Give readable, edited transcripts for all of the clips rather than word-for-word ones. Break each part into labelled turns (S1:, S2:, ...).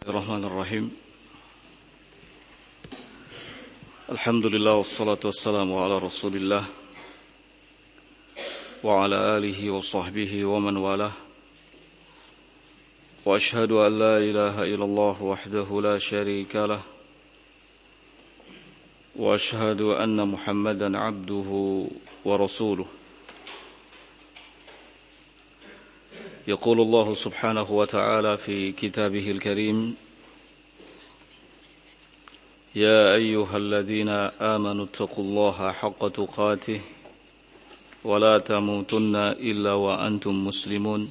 S1: Bismillahirrahmanirrahim. Alhamdulillah wassalatu wassalamu ala Rasulillah wa ala alihi wa sahbihi wa man walah. Wa ashhadu an la ilaha illallah wahdahu la syarika lah. Wa ashhadu anna Muhammadan abduhu wa rasuluh. يقول الله سبحانه وتعالى في كتابه الكريم يا أيها الذين آمنوا اتقوا الله حق تقاته ولا تموتن إلا وأنتم مسلمون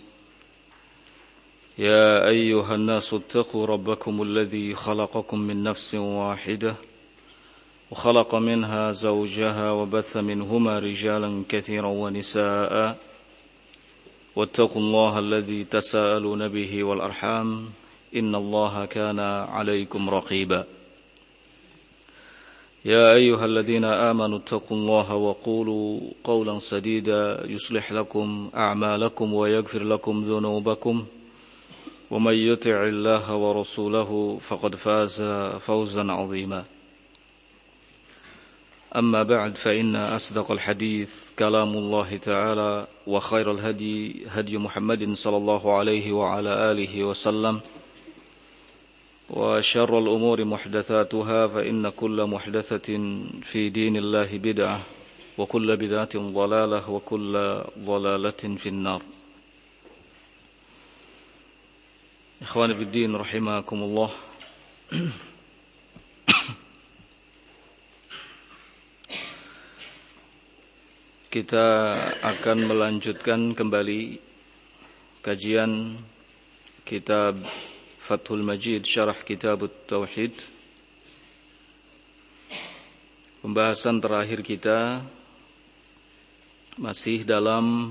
S1: يا أيها الناس اتقوا ربكم الذي خلقكم من نفس واحدة وخلق منها زوجها وبث منهما رجالا كثيرا ونساء واتقوا الله الذي تساءلون به والأرحام إن الله كان عليكم رقيبا يا أيها الذين آمنوا اتقوا الله وقولوا قولا سديدا يصلح لكم أعمالكم ويغفر لكم ذنوبكم ومن يطع الله ورسوله فقد فاز فوزا عظيما أما بعد فإن أصدق الحديث كلام الله تعالى وخير الهدي هدي محمد صلى الله عليه وعلى آله وسلم وشر الأمور محدثاتها فإن كل محدثة في دين الله بدعة وكل بدعة ضلالة وكل ضلالة في النار. إخواني في الدين رحمكم الله. Kita akan melanjutkan kembali kajian kitab Fathul Majid Syarah Kitab Tauhid. Pembahasan terakhir kita masih dalam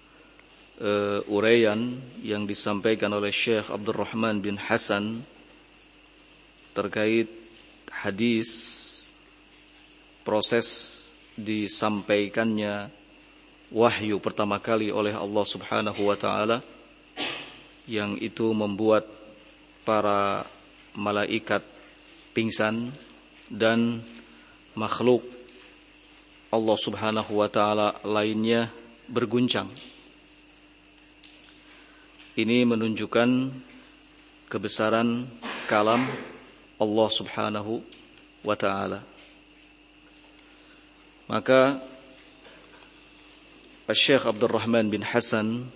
S1: uraian yang disampaikan oleh Syekh Abdurrahman bin Hasan terkait hadis proses disampaikannya wahyu pertama kali oleh Allah Subhanahu wa taala yang itu membuat para malaikat pingsan dan makhluk Allah Subhanahu wa taala lainnya berguncang. Ini menunjukkan kebesaran kalam Allah Subhanahu wa taala. Maka Syekh Abdurrahman bin Hasan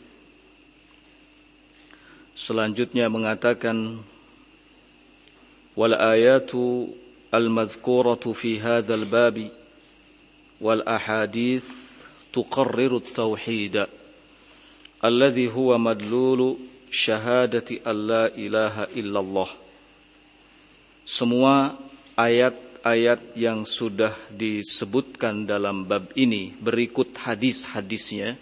S1: selanjutnya mengatakan wal ayatu al madhkuratu fi hadzal babi wal ahadits tuqarriru at-tauhid alladhi huwa madlulu syahadati an la ilaha illallah. Semua ayat yang sudah disebutkan dalam bab ini berikut hadis-hadisnya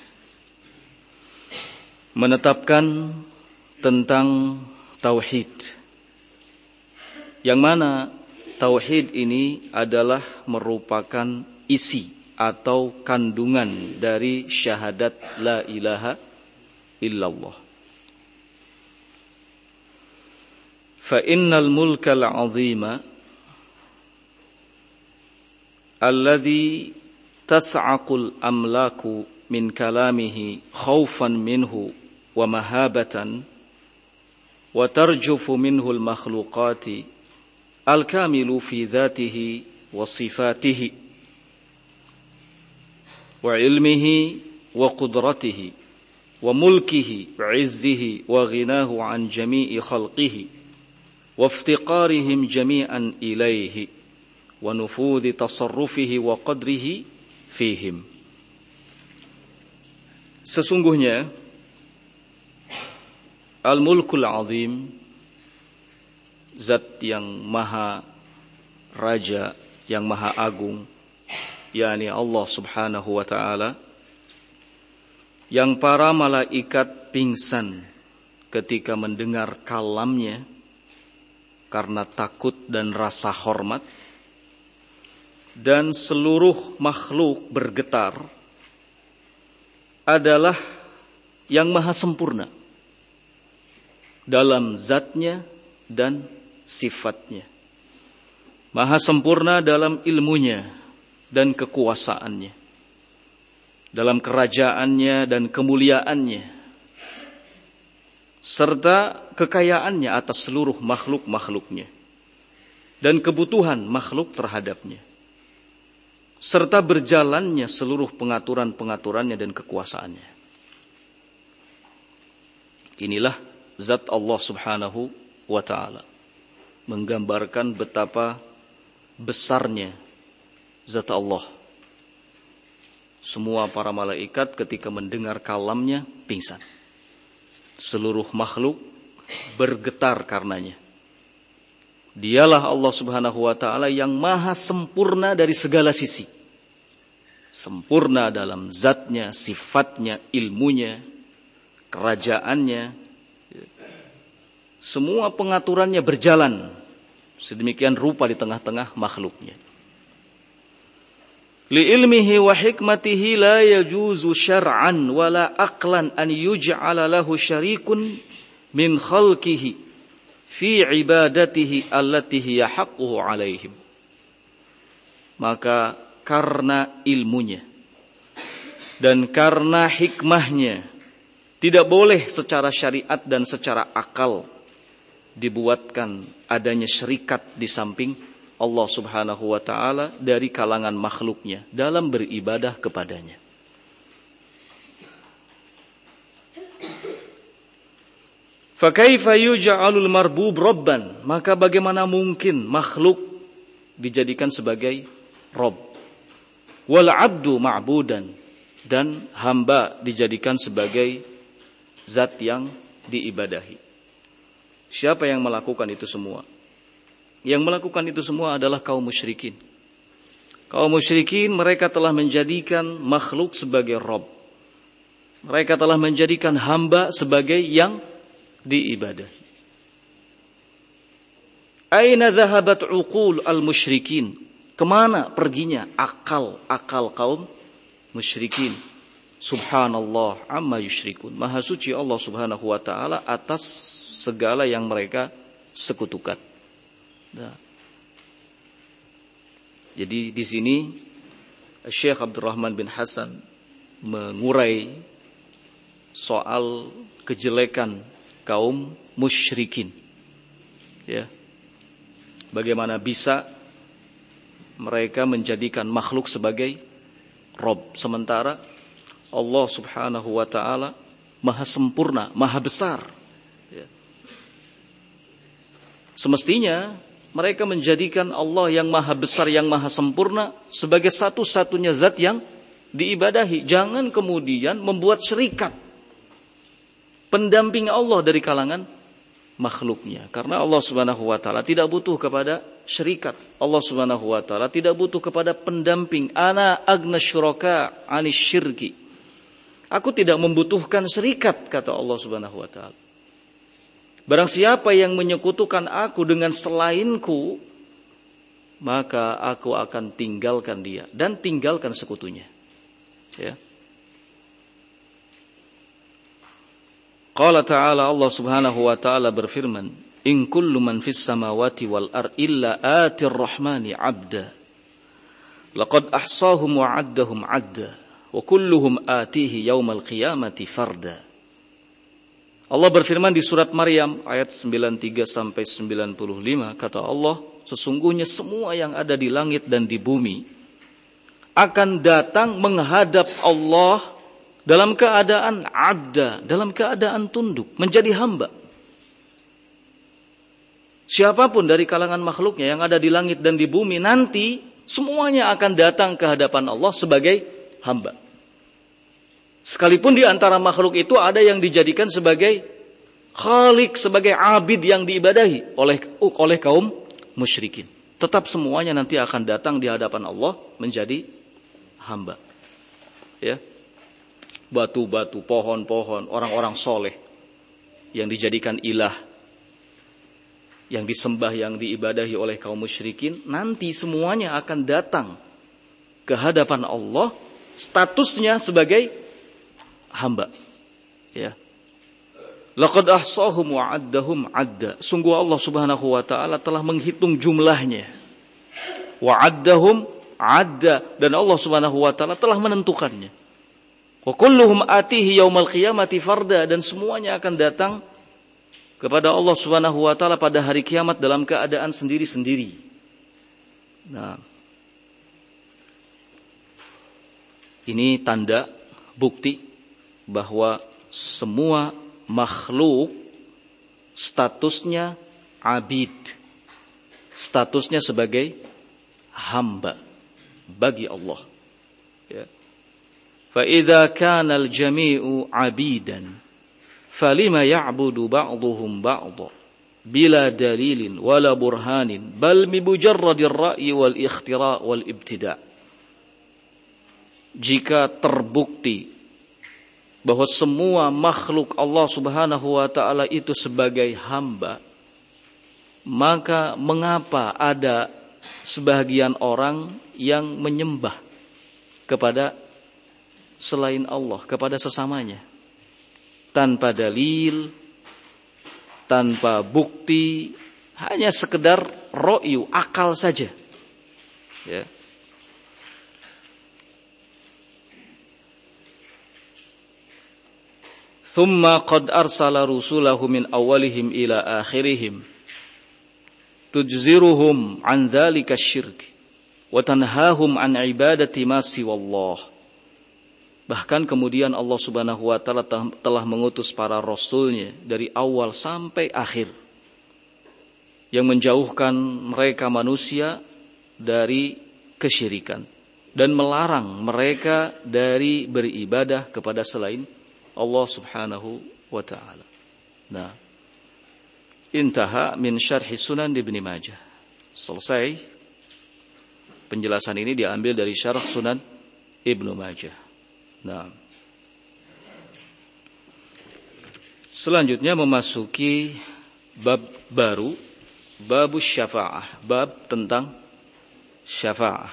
S1: menetapkan tentang tauhid, yang mana tauhid ini adalah merupakan isi atau kandungan dari syahadat la ilaha illallah. Fa innal mulkal 'azima alladhi tas'aqul amlaku min kalamihi khawfan minhu wa mahabatan wa tarjufu minhu al-makhluqati al-kamilu fi dhatihi wa sifatihi wa ilmihi wa qudratihi wa mulkihi wa izzihi wa ghinahu an jami'i khalqihi wa iftiqarihim jami'an ilayhi wa nufudhi tasarrufihi wa qadrihi fihim. Sesungguhnya Al-Mulkul Azim, zat yang maha raja, yang maha agung, yakni Allah Subhanahu wa ta'ala, yang para malaikat pingsan ketika mendengar kalamnya karena takut dan rasa hormat, dan seluruh makhluk bergetar adalah yang maha sempurna dalam zatnya dan sifatnya. Maha sempurna dalam ilmunya dan kekuasaannya, dalam kerajaannya dan kemuliaannya, serta kekayaannya atas seluruh makhluk-makhluknya dan kebutuhan makhluk terhadapnya, serta berjalannya seluruh pengaturan-pengaturannya dan kekuasaannya. Inilah zat Allah subhanahu wa ta'ala, menggambarkan betapa besarnya zat Allah. Semua para malaikat ketika mendengar kalamnya pingsan. Seluruh makhluk bergetar karenanya. Dialah Allah subhanahu wa ta'ala yang maha sempurna dari segala sisi. Sempurna dalam zatnya, sifatnya, ilmunya, kerajaannya. Semua pengaturannya berjalan sedemikian rupa di tengah-tengah makhluknya. Li'ilmihi wa hikmatihi la yajuzu syar'an wa la aqlan an yuj'ala lahu syarikun min khalqihi fi ibadatihi allati hiya haqquhu alaihim. Maka karena ilmunya dan karena hikmahnya, tidak boleh secara syariat dan secara akal dibuatkan adanya syarikat di samping Allah subhanahu wa ta'ala dari kalangan makhluknya dalam beribadah kepadanya. Fakaifa yuj'alul marbub rabban, maka bagaimana mungkin makhluk dijadikan sebagai Rabb, wal abdu ma'budan, dan hamba dijadikan sebagai zat yang diibadahi. Siapa yang melakukan itu semua? Yang melakukan itu semua adalah kaum musyrikin. Kaum musyrikin, mereka telah menjadikan makhluk sebagai Rabb. Mereka telah menjadikan hamba sebagai yang diibadahi. Aina dhahabat uqul al-musyrikin? Kemana perginya akal kaum musyrikin? Subhanallah amma yusyrikun. Maha suci Allah subhanahu wa ta'ala atas segala yang mereka sekutukan. Nah. Jadi di sini Syekh Abdurrahman bin Hasan mengurai soal kejelekan kaum musyrikin. Ya. Bagaimana bisa mereka menjadikan makhluk sebagai Rabb, sementara Allah subhanahu wa ta'ala maha sempurna, maha besar. Ya. Semestinya mereka menjadikan Allah yang maha besar, yang maha sempurna sebagai satu-satunya zat yang diibadahi. Jangan kemudian membuat syarikat pendamping Allah dari kalangan makhluknya. Karena Allah subhanahu wa ta'ala tidak butuh kepada syarikat. Allah subhanahu wa ta'ala tidak butuh kepada pendamping. Ana agna syuraka anis syirki. Aku tidak membutuhkan syarikat, kata Allah subhanahu wa ta'ala. Barang siapa yang menyekutukan aku dengan selainku, maka aku akan tinggalkan dia dan tinggalkan sekutunya. Ya. Qala ta'ala, Allah subhanahu wa ta'ala berfirman, in kullu man fis samawati wal ar illa atir rahmani abda. Laqad ahsahum wa addahum adda. Wa kulluhum atihi yaumal qiyamati farda. Allah berfirman di surat Maryam ayat 93 sampai 95, kata Allah, sesungguhnya semua yang ada di langit dan di bumi akan datang menghadap Allah dalam keadaan abda, dalam keadaan tunduk, menjadi hamba. Siapapun dari kalangan makhluknya yang ada di langit dan di bumi nanti semuanya akan datang ke hadapan Allah sebagai hamba. Sekalipun di antara makhluk itu ada yang dijadikan sebagai khalik, sebagai abid yang diibadahi oleh kaum musyrikin. Tetap semuanya nanti akan datang di hadapan Allah menjadi hamba. Ya. Batu-batu, pohon-pohon, orang-orang soleh yang dijadikan ilah, yang disembah, yang diibadahi oleh kaum musyrikin, nanti semuanya akan datang ke hadapan Allah statusnya sebagai hamba. Ya. Laqad ahsahum wa addahum adda. Sungguh Allah Subhanahu wa taala telah menghitung jumlahnya. Wa addahum adda, dan Allah Subhanahu wa taala telah menentukannya. Wa kulluhum atihi yaumal qiyamati farda, dan semuanya akan datang kepada Allah Subhanahu wa taala pada hari kiamat dalam keadaan sendiri-sendiri. Nah, ini tanda bukti bahwa semua makhluk statusnya abid, statusnya sebagai hamba bagi Allah. Ya. Fa idza kana al-jami'u 'abidan falima ya'budu ba'dhuhum ba'dha bila dalilin wala burhanin bal bi mujarradir ra'yi wal ikhtira' wal ibtida'. Jika terbukti bahwa semua makhluk Allah Subhanahu wa taala itu sebagai hamba, maka mengapa ada sebagian orang yang menyembah kepada selain Allah, kepada sesamanya, tanpa dalil, tanpa bukti, hanya sekedar ro'yu, akal saja. Ya. Thumma qad arsala rusulahu min awalihim ila akhirihim tujziruhum an dzalika syirk wa tanhahum an ibadati ma siwallah. Bahkan kemudian Allah Subhanahu wa taala telah mengutus para rasulnya dari awal sampai akhir yang menjauhkan mereka manusia dari kesyirikan dan melarang mereka dari beribadah kepada selain Allah Subhanahu wa taala. Nah, intaha min syarhi Sunan Ibnu Majah. Selesai penjelasan ini diambil dari syarah Sunan Ibnu Majah. Nah, selanjutnya memasuki bab baru, bab syafa'ah, bab tentang syafa'ah.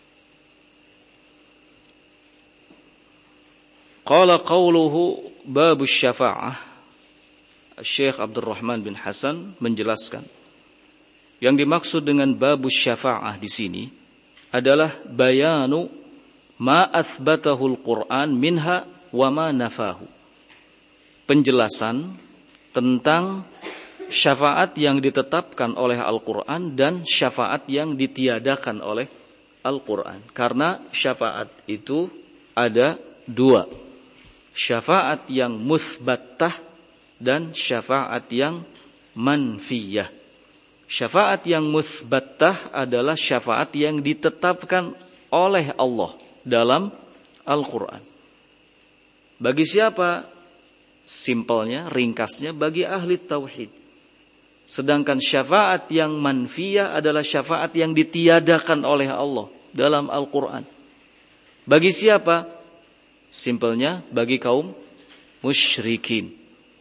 S1: Qala qawluhu bab syafa'ah. Syekh Abdul Rahman bin Hasan menjelaskan, yang dimaksud dengan bab syafa'ah di sini adalah bayanu ma athbatahu al-Qur'an minha wa ma nafahu. Penjelasan tentang syafaat yang ditetapkan oleh Al-Qur'an dan syafaat yang ditiadakan oleh Al-Qur'an. Karena syafaat itu ada dua. Syafaat yang muthbattah dan syafaat yang manfiyah. Syafaat yang muthbattah adalah syafaat yang ditetapkan oleh Allah dalam Al-Quran. Bagi siapa? Simpelnya, ringkasnya, bagi ahli tauhid. Sedangkan syafaat yang manfiyah adalah syafaat yang ditiadakan oleh Allah dalam Al-Quran. Bagi siapa? Simpelnya, bagi kaum musyrikin.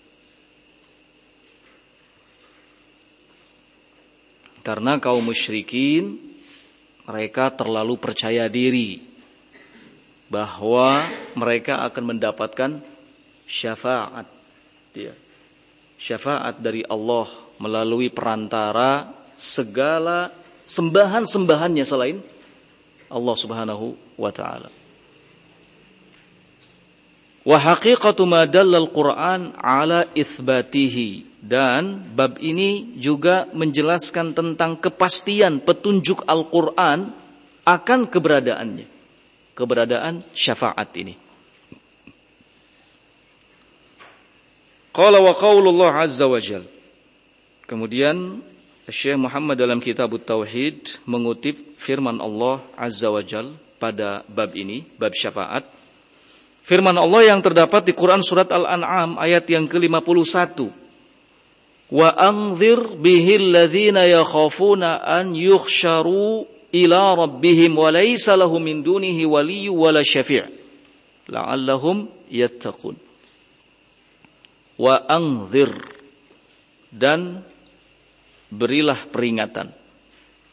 S1: Karena kaum musyrikin, mereka terlalu percaya diri bahwa mereka akan mendapatkan syafaat. Syafaat dari Allah melalui perantara segala sembahan-sembahannya selain Allah Subhanahu wa ta'ala. Wa haqiqatu ma dallal Qur'an ala itsbatihi, dan bab ini juga menjelaskan tentang kepastian petunjuk Al-Qur'an akan keberadaannya, keberadaan syafaat ini. Qala wa qaulullah azza wa jalla. Kemudian Syekh Muhammad dalam kitab Tauhid mengutip firman Allah azza wa jalla pada bab ini, bab syafaat. Firman Allah yang terdapat di Quran surat Al-An'am ayat yang ke-51. Wa anzir bihil ladzina yakhafuna an yukhsharu ila rabbihim wa laysa lahum min dunihi waliyyu wala syafi' la'allahum yattaqun. Wa anzir, dan berilah peringatan,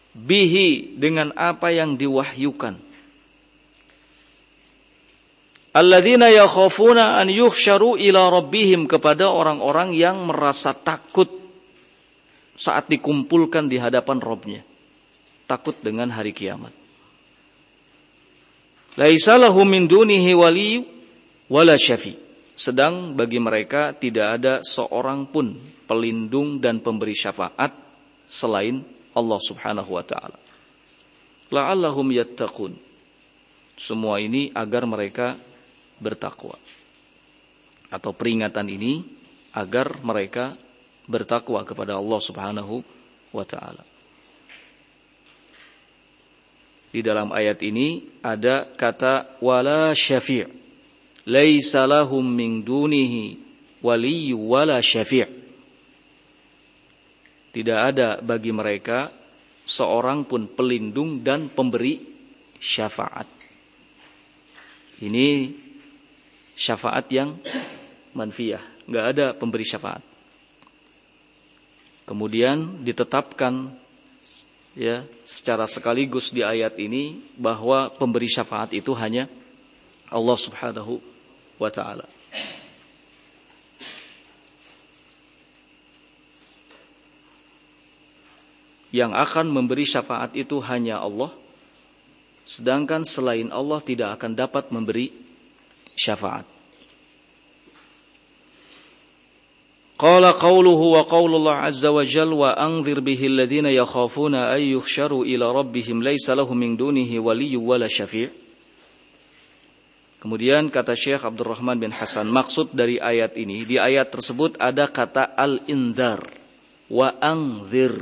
S1: bihi, dengan apa yang diwahyukan, Alladzina yakhafuna an yuhsyaru ila rabbihim, kepada orang-orang yang merasa takut saat dikumpulkan di hadapan Rabb-nya. Takut dengan hari kiamat. Laisa lahum min dunihi wali wala syafi. Sedang bagi mereka tidak ada seorang pun pelindung dan pemberi syafaat selain Allah Subhanahu wa taala. La'allahum yattaqun. Semua ini agar mereka bertakwa. Atau peringatan ini agar mereka bertakwa kepada Allah Subhanahu wa taala. Di dalam ayat ini ada kata wala syafi'. Laisa lahum min dunihi waliyyu wala syafi'. Tidak ada bagi mereka seorang pun pelindung dan pemberi syafaat. Ini syafaat yang manfiyah, enggak ada pemberi syafaat. Kemudian ditetapkan ya secara sekaligus di ayat ini bahwa pemberi syafaat itu hanya Allah Subhanahu wa taala. Yang akan memberi syafaat itu hanya Allah, sedangkan selain Allah tidak akan dapat memberi syafaat. Qala qawluhu wa qawlullah azza wa jal wa anzir bihi alladhina yakhafuna ay yuhsyaru ila rabbihim laysa lahum min dunihi waliyyu wala syafi'. Kemudian kata Syekh Abdurrahman bin Hasan, maksud dari ayat ini, di ayat tersebut ada kata al-indhar wa anzir,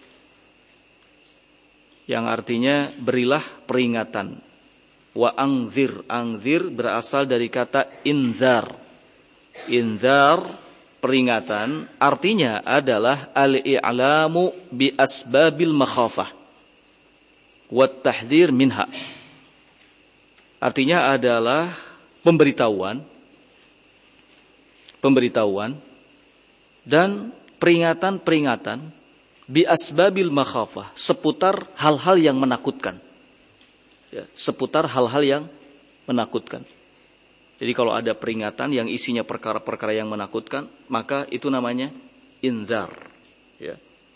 S1: yang artinya berilah peringatan. Wa anzir, anzir berasal dari kata inzar. Inzar, peringatan, artinya adalah al-i'lamu bi asbabil makhafah wat tahdhir minha. Artinya adalah pemberitahuan dan peringatan-peringatan bi asbabil makhafah, seputar hal-hal yang menakutkan. Ya, seputar hal-hal yang menakutkan. Jadi kalau ada peringatan yang isinya perkara-perkara yang menakutkan, maka itu namanya inzar. Ya.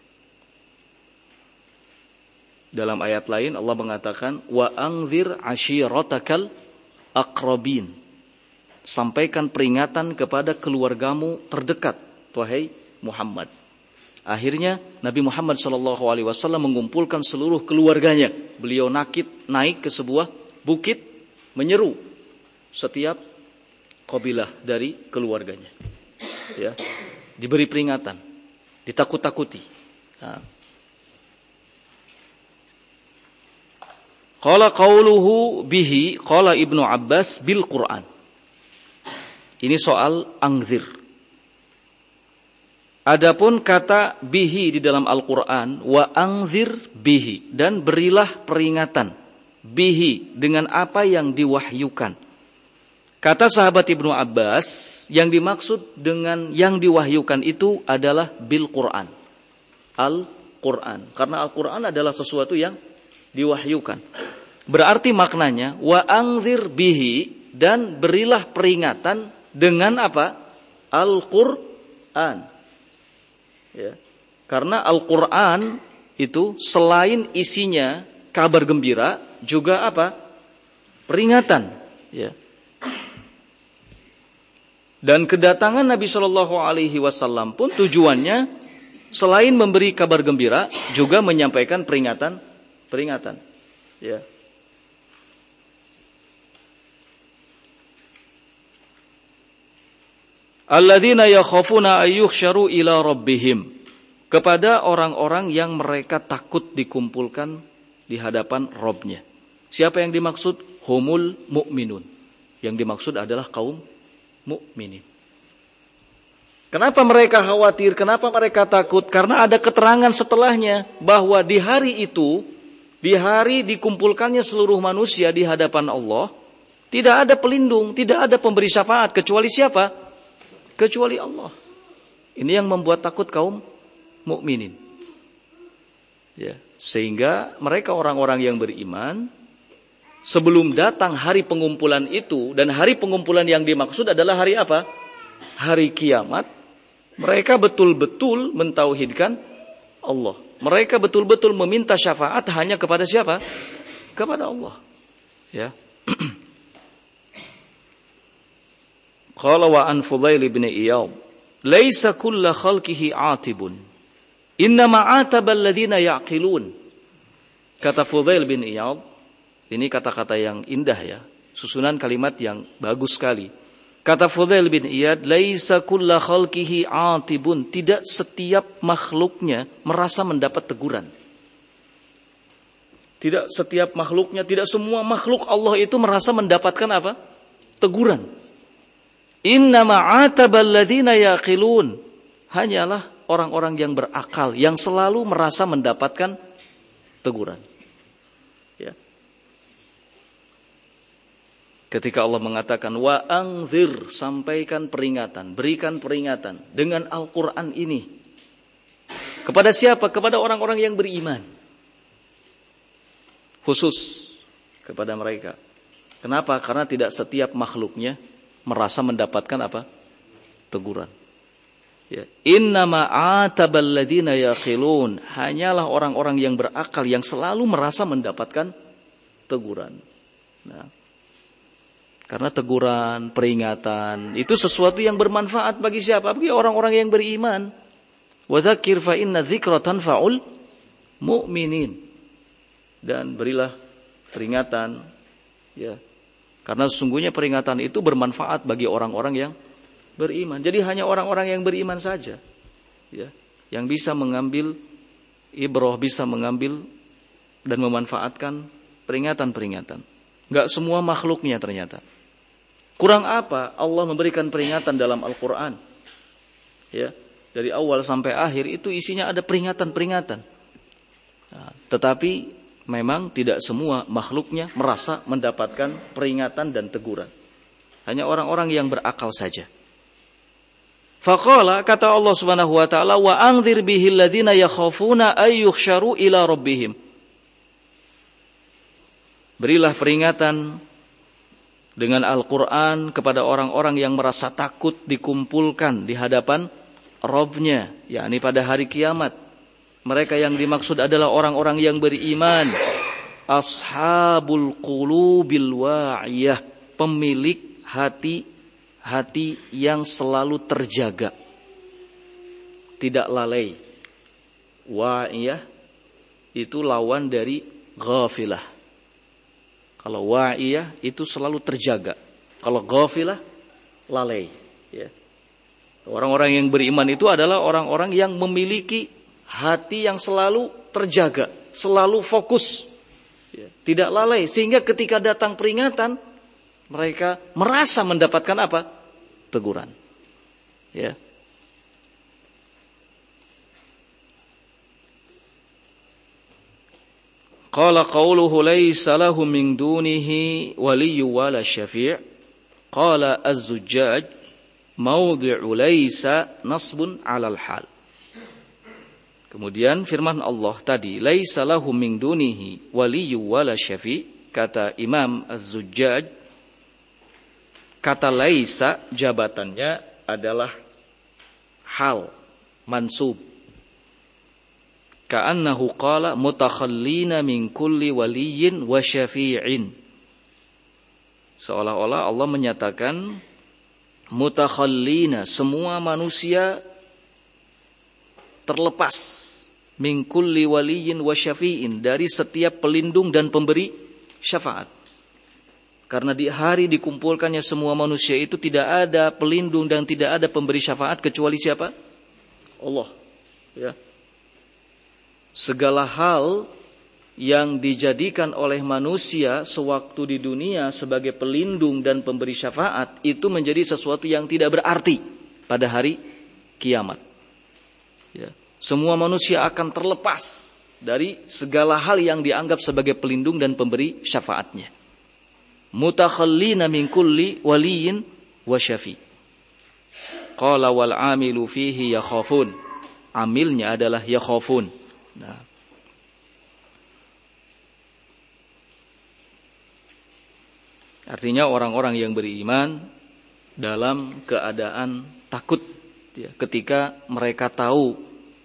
S1: Dalam ayat lain Allah mengatakan wa anzir ashiratakal aqrabin. Sampaikan peringatan kepada keluargamu terdekat, wahai Muhammad. Akhirnya Nabi Muhammad SAW mengumpulkan seluruh keluarganya. Beliau naik ke sebuah bukit, menyeru setiap kabilah dari keluarganya. Ya, diberi peringatan, ditakut-takuti. Nah. Qala qauluhu bihi, qala Ibnu Abbas bil Quran. Ini soal anzir. Adapun kata bihi di dalam Al-Quran, wa anzir bihi, dan berilah peringatan bihi, dengan apa yang diwahyukan. Kata sahabat Ibnu Abbas, yang dimaksud dengan yang diwahyukan itu adalah bil Quran, Al-Quran, karena Al-Quran adalah sesuatu yang diwahyukan. Berarti maknanya wa anzir bihi, dan berilah peringatan dengan apa? Al-Quran. Ya. Karena Al-Quran itu selain isinya kabar gembira, juga apa? Peringatan. Ya. Dan kedatangan Nabi SAW pun tujuannya selain memberi kabar gembira, juga menyampaikan peringatan. Ya. Alladzina yakhafuna ayyuhsyaru ila rabbihim, kepada orang-orang yang mereka takut dikumpulkan di hadapan Rabb-nya. Siapa yang dimaksud? Humul mu'minun. Yang dimaksud adalah kaum mukminin. Kenapa mereka khawatir? Kenapa mereka takut? Karena ada keterangan setelahnya bahwa di hari itu, di hari dikumpulkannya seluruh manusia di hadapan Allah, tidak ada pelindung, tidak ada pemberi syafaat kecuali siapa? Kecuali Allah. Ini yang membuat takut kaum mukminin. Ya, sehingga mereka orang-orang yang beriman sebelum datang hari pengumpulan itu, dan hari pengumpulan yang dimaksud adalah hari apa? Hari kiamat. Mereka betul-betul mentauhidkan Allah. Mereka betul-betul meminta syafaat hanya kepada siapa? Kepada Allah. Ya. Qala wa an Fudail bin Iyad, "Laisa kullu khalqihi 'atibun. Innama 'ataba alladziina ya'qilun." Kata Fudail bin Iyad, ini kata-kata yang indah ya, susunan kalimat yang bagus sekali. Kata Fudail bin Iyad, "Laisa kullu khalqihi 'atibun." Tidak setiap makhluknya merasa mendapat teguran. Tidak setiap makhluknya, tidak semua makhluk Allah itu merasa mendapatkan apa? Teguran. Innama 'ataba alladziina yaqilun. Hanyalah orang-orang yang berakal yang selalu merasa mendapatkan teguran. Ya. Ketika Allah mengatakan wa anzir, sampaikan peringatan, berikan peringatan dengan Al-Qur'an ini. Kepada siapa? Kepada orang-orang yang beriman. Khusus kepada mereka. Kenapa? Karena tidak setiap makhluknya merasa mendapatkan apa? Teguran. Ya. Innama 'atabal ladzina yaqilun. Hanyalah orang-orang yang berakal yang selalu merasa mendapatkan teguran. Nah, karena teguran, peringatan itu sesuatu yang bermanfaat bagi siapa? Bagi orang-orang yang beriman. Wa dzakir fa inna dzikra tanfa'ul mu'minin. Dan berilah peringatan, ya. Karena sesungguhnya peringatan itu bermanfaat bagi orang-orang yang beriman. Jadi hanya orang-orang yang beriman saja, ya, yang bisa mengambil ibrah, bisa mengambil dan memanfaatkan peringatan-peringatan. Enggak semua makhluknya ternyata. Kurang apa Allah memberikan peringatan dalam Al-Quran? Ya, dari awal sampai akhir itu isinya ada peringatan-peringatan. Nah, tetapi memang tidak semua makhluknya merasa mendapatkan peringatan dan teguran. Hanya orang-orang yang berakal saja. Faqala, kata Allah Subhanahu wa taala, wa anzir bihil ladzina yakhafuna ay yuhsyaru ila rabbihim. Berilah peringatan dengan Al-Qur'an kepada orang-orang yang merasa takut dikumpulkan di hadapan Rabb-nya, yakni pada hari kiamat. Mereka yang dimaksud adalah orang-orang yang beriman. Ashabul qulubil wa'iyah, pemilik hati yang selalu terjaga, tidak lalai. Wa'iyah itu lawan dari ghafilah. Kalau wa'iyah itu selalu terjaga. Kalau ghafilah, lalai. Ya. Orang-orang yang beriman itu adalah orang-orang yang memiliki hati yang selalu terjaga, selalu fokus, ya, tidak lalai. Sehingga ketika datang peringatan, mereka merasa mendapatkan apa? Teguran. Ya. Qala qawluhu laysa lahu min dunihi waliyyu wala syafi'. Qala az-Zujjaj mawdi'u laysa nasbun 'alal hal. Kemudian firman Allah tadi, laisa lahu min dunihi waliyyu wala syafi', kata Imam Az-Zujjaj, kata laisa jabatannya adalah hal mansub. Ka'annahu qala mutakhallina min kulli waliyyin wa syafi'in. Seolah-olah Allah menyatakan mutakhallina, semua manusia terlepas min kulli waliyyin wa syafi'in, dari setiap pelindung dan pemberi syafaat. Karena di hari dikumpulkannya semua manusia itu tidak ada pelindung dan tidak ada pemberi syafaat kecuali siapa? Allah. Ya. Segala hal yang dijadikan oleh manusia sewaktu di dunia sebagai pelindung dan pemberi syafaat itu menjadi sesuatu yang tidak berarti pada hari kiamat. Ya. Semua manusia akan terlepas dari segala hal yang dianggap sebagai pelindung dan pemberi syafaatnya. Mutakhallina min kulli waliyyin wa syafi'. Qala wal 'amilu fihi yakhafun. Amilnya adalah yakhafun. Nah. Artinya orang-orang yang beriman dalam keadaan takut ya, ketika mereka tahu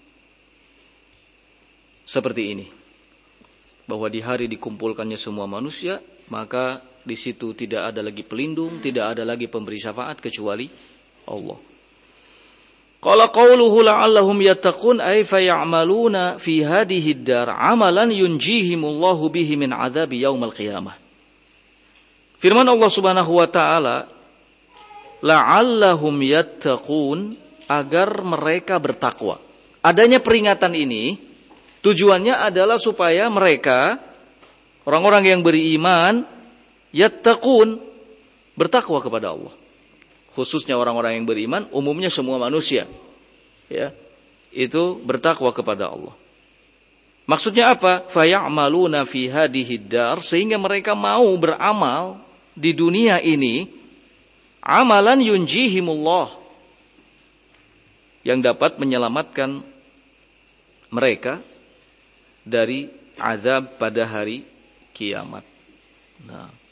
S1: seperti ini, bahwa di hari dikumpulkannya semua manusia, maka di situ tidak ada lagi pelindung, tidak ada lagi pemberi syafaat kecuali Allah. Qala qawluhu la'allahum yattaqun ay fay'amaluna fi hadhihi ad-dar 'amalan yunjihimullahu bihi min 'adzabi yaumil qiyamah. Firman Allah Subhanahu wa taala, la'allahum yattaqun, agar mereka bertakwa. Adanya peringatan ini tujuannya adalah supaya mereka orang-orang yang beriman yattaqun, bertakwa kepada Allah. Khususnya orang-orang yang beriman, umumnya semua manusia ya, itu bertakwa kepada Allah. Maksudnya apa? Faya'maluna fi hadhihi dar, sehingga mereka mau beramal di dunia ini amalan yunjihimullah, yang dapat menyelamatkan mereka dari azab pada hari kiamat. Nah,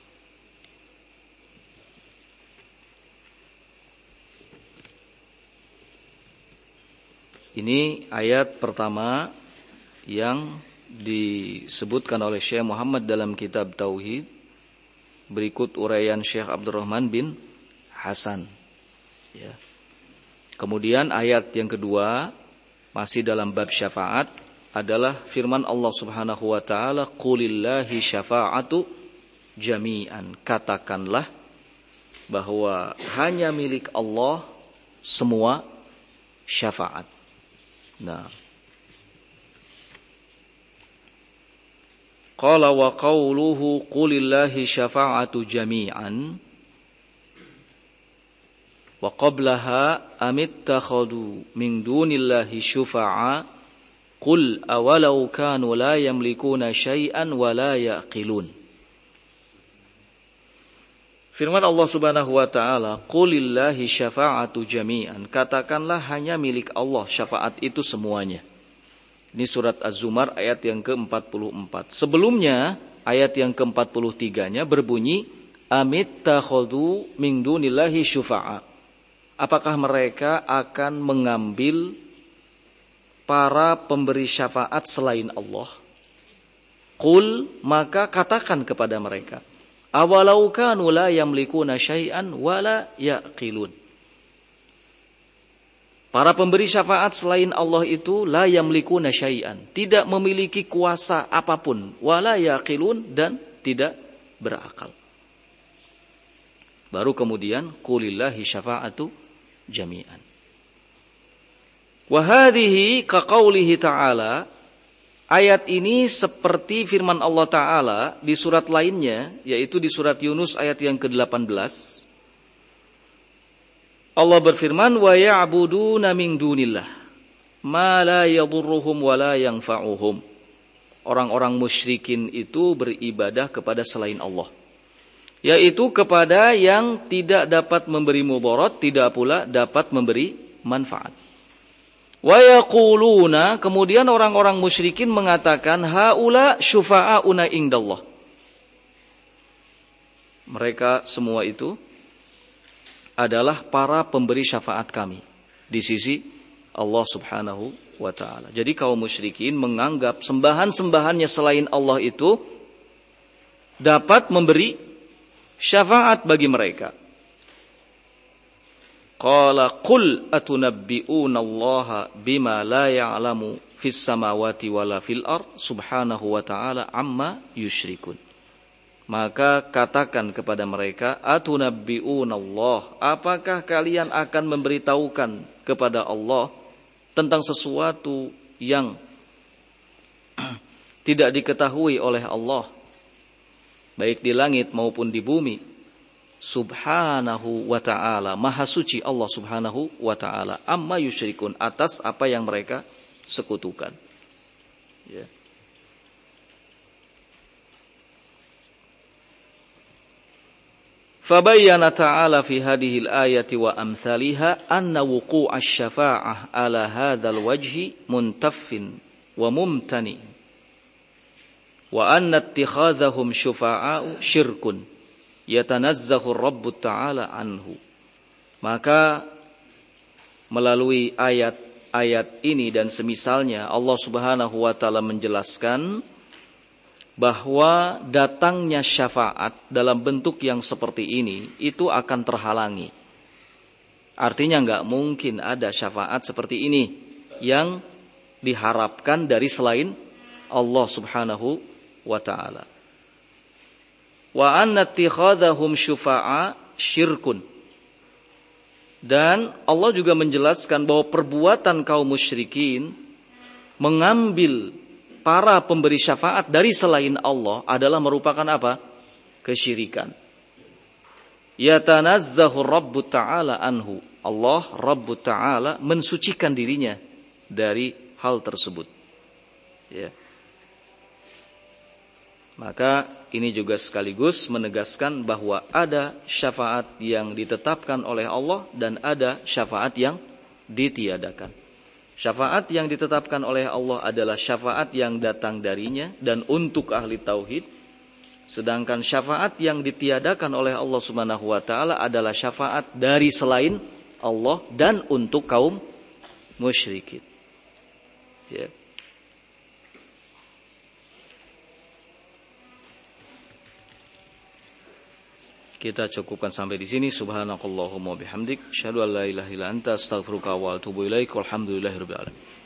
S1: ini ayat pertama yang disebutkan oleh Syekh Muhammad dalam kitab Tauhid. Berikut uraian Syekh Abdurrahman bin Hasan. Ya. Kemudian ayat yang kedua masih dalam bab syafaat adalah firman Allah Subhanahu wa taala, qulillahi syafa'atu jami'an. Katakanlah bahwa hanya milik Allah semua syafaat. Nah, qala wa qawluhu qulillahi syafa'atu jami'an wa qablaha amittakhadu min dunillahi syufa'a qul awalau kanu la yamlikuna syai'an wa la yaqilun. Firman Allah Subhanahu wa taala, qulillahi syafa'atu jami'an, katakanlah hanya milik Allah syafaat itu semuanya. Ini surat Az-Zumar ayat yang ke-44. Sebelumnya ayat yang ke-43-nya berbunyi amittakhadu min dunillahi syufa'a. Apakah mereka akan mengambil para pemberi syafaat selain Allah? Qul, maka katakan kepada mereka, awalau kanu la yamlikuna syai'an wa la yaqilun. Para pemberi syafaat selain Allah itu la yamlikuna syai'an, tidak memiliki kuasa apapun, wa la yaqilun, dan tidak berakal. Baru kemudian qulillahi syafa'atu jami'an. Wa hadhihi ka qaulihi ta'ala, ayat ini seperti firman Allah Ta'ala di surat lainnya, yaitu di surat Yunus ayat yang ke-18. Allah berfirman, wa ya'buduna min dunillah ma la yadurruhum wa la yanfa'uhum. Orang-orang musyrikin itu beribadah kepada selain Allah, yaitu kepada yang tidak dapat memberi mudarat, tidak pula dapat memberi manfaat. Wa yaquluna, kemudian orang-orang musyrikin mengatakan, haula syufa'auna indallah. Mereka semua itu adalah para pemberi syafaat kami di sisi Allah Subhanahu wa taala. Jadi kaum musyrikin menganggap sembahan-sembahannya selain Allah itu dapat memberi syafaat bagi mereka. Qala qul atunabbi'una Allaha bima la ya'lamu fis samawati wala fil ard subhanahu wa ta'ala amma yusyrikun. Maka katakan kepada mereka, atunabbi'una Allah, apakah kalian akan memberitahukan kepada Allah tentang sesuatu yang tidak diketahui oleh Allah, baik di langit maupun di bumi. Subhanahu wa ta'ala, maha suci Allah subhanahu wa ta'ala, amma yusyrikun, atas apa yang mereka sekutukan. Ya. Fabayyana ta'ala fi hadhihi al-ayati wa amthaliha anna wuqu'ash syafa'ah ala hadzal wajhi muntaffin wa mumtani wa anna ittikhadzahum syufa'a'u syirkun yatanazzahu Rabbut Ta'ala anhu. Maka melalui ayat ini dan semisalnya Allah Subhanahu wa taala menjelaskan bahwa datangnya syafaat dalam bentuk yang seperti ini itu akan terhalangi. Artinya enggak mungkin ada syafaat seperti ini yang diharapkan dari selain Allah Subhanahu wa taala. Wa anna ittikhadhahum syufa'a syirkun. Dan Allah juga menjelaskan bahwa perbuatan kaum musyrikin mengambil para pemberi syafaat dari selain Allah adalah merupakan apa? Kesyirikan. Yatanazzahu Rabbut Ta'ala anhu. Allah Rabbut Ta'ala mensucikan dirinya dari hal tersebut. Ya. Maka ini juga sekaligus menegaskan bahwa ada syafaat yang ditetapkan oleh Allah dan ada syafaat yang ditiadakan. Syafaat yang ditetapkan oleh Allah adalah syafaat yang datang darinya dan untuk ahli tauhid. Sedangkan syafaat yang ditiadakan oleh Allah Subhanahu wa taala adalah syafaat dari selain Allah dan untuk kaum musyrikin. Ya. Kita cukupkan sampai di sini. Subhanakallahumma bihamdik, asyhadu an la ilaha illa anta, astaghfiruka wa atubu ilaik. Walhamdulillahirabbil alamin.